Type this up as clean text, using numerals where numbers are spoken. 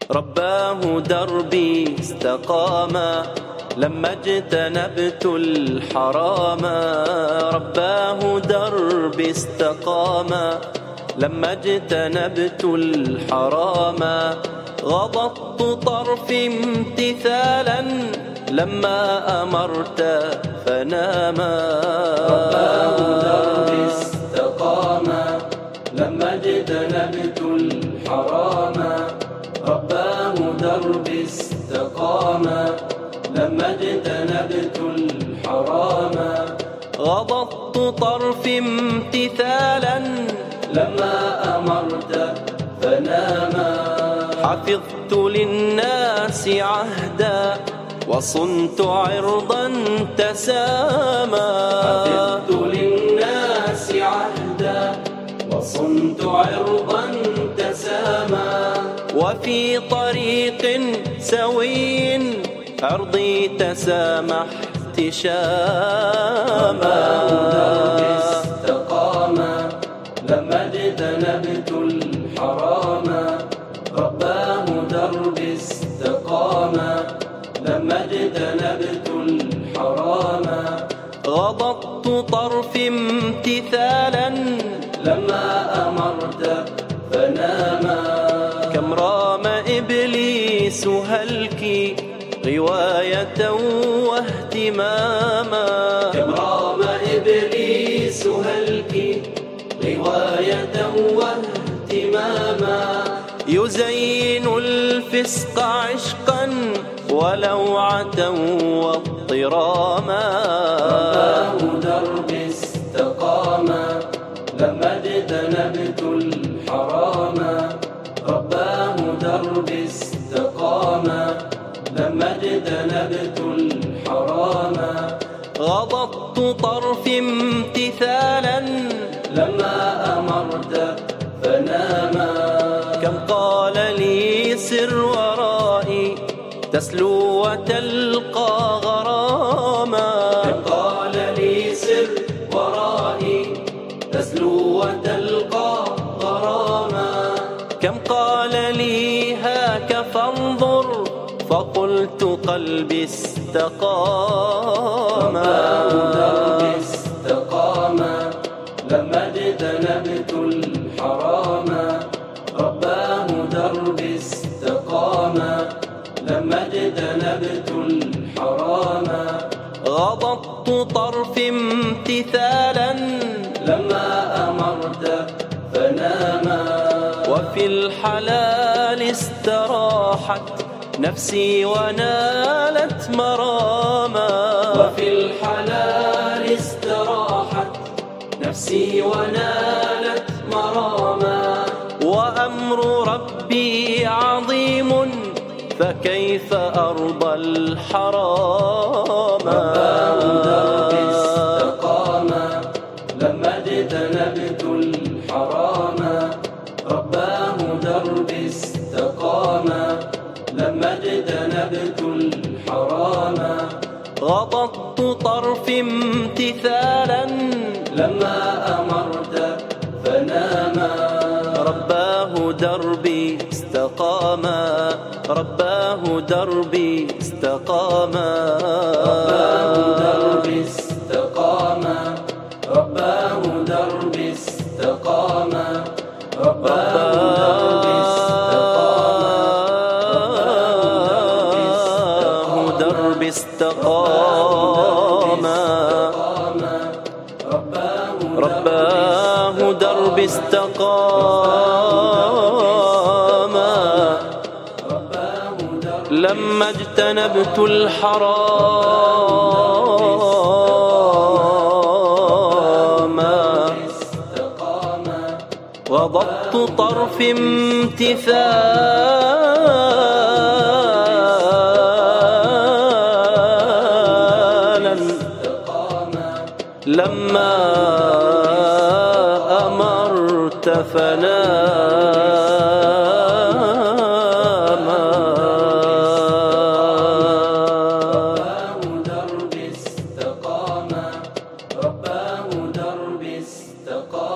رباه دربي استقاما لما اجتنبت الحرام. رباه دربي استقاما لما اجتنبت الحرام. غضضت طرفي امتثالا لما أمرت فناما. رباه دربي استقاما لما اجتنبت الحرام. رباه دربي استقاما لما اجتنبت الحرام. غضضت طرفي امتثالا لما أمرت فناما. حفظت للناس عهدا وصنت عرضا تساما. حفظت للناس عهدا وصنت عرضا تساما. وفي طريق سوي عرضي تسامحت شاما. دربي استقاما لما اجتنبت الحرام. رباه دربي استقاما لما اجتنبت الحرام. غضضت طرفي امتثالا لما أمرت فناما. كم رام إبليس هلكي غواية واهتماما. كم رام إبليس هلكي غواية واهتماما. يزين الفسق عشقا ولوعة واضطراما. رباه دربي استقاما لما اجتنبت الحرام. رباه دربي استقاما لما اجتنبت الحرام. غضضت طرفي امتثالا لما أمرت فناما. كم قال لي سر ورائي تسلو وتلقى غراما. كم قال لي سر ورائي تسلو وتلقى غراما. كم قال لي هاك فانظر فقلت قلبي استقاما. رباه دربي استقاما لما اجتنبت الحرام. رباه دربي استقاما لما اجتنبت الحرام. غضضت طرفي امتثالا لما أمرت فناما. وفي الحلال استراحت نفسي ونالت مراما. وفي الحلال استراحت نفسي ونالت مراما. وأمر ربي عظيم فكيف أرضى الحرام. رباه دربي استقاما لما اجتنبت الحرام. رباه دربي استقاما لما اجتنبت الحرام. غضضت طرفي امتثالا لما أمرت فناما. رباه دربي استقاما. رباه دربي استقاما. رباه دربي استقاما. رباه دربي استقاما. رباه دربي استقاما. رباه دربي استقاما لما اجتنبت الحرام. غضضت طرفي امتثالا لما أمرت فنام.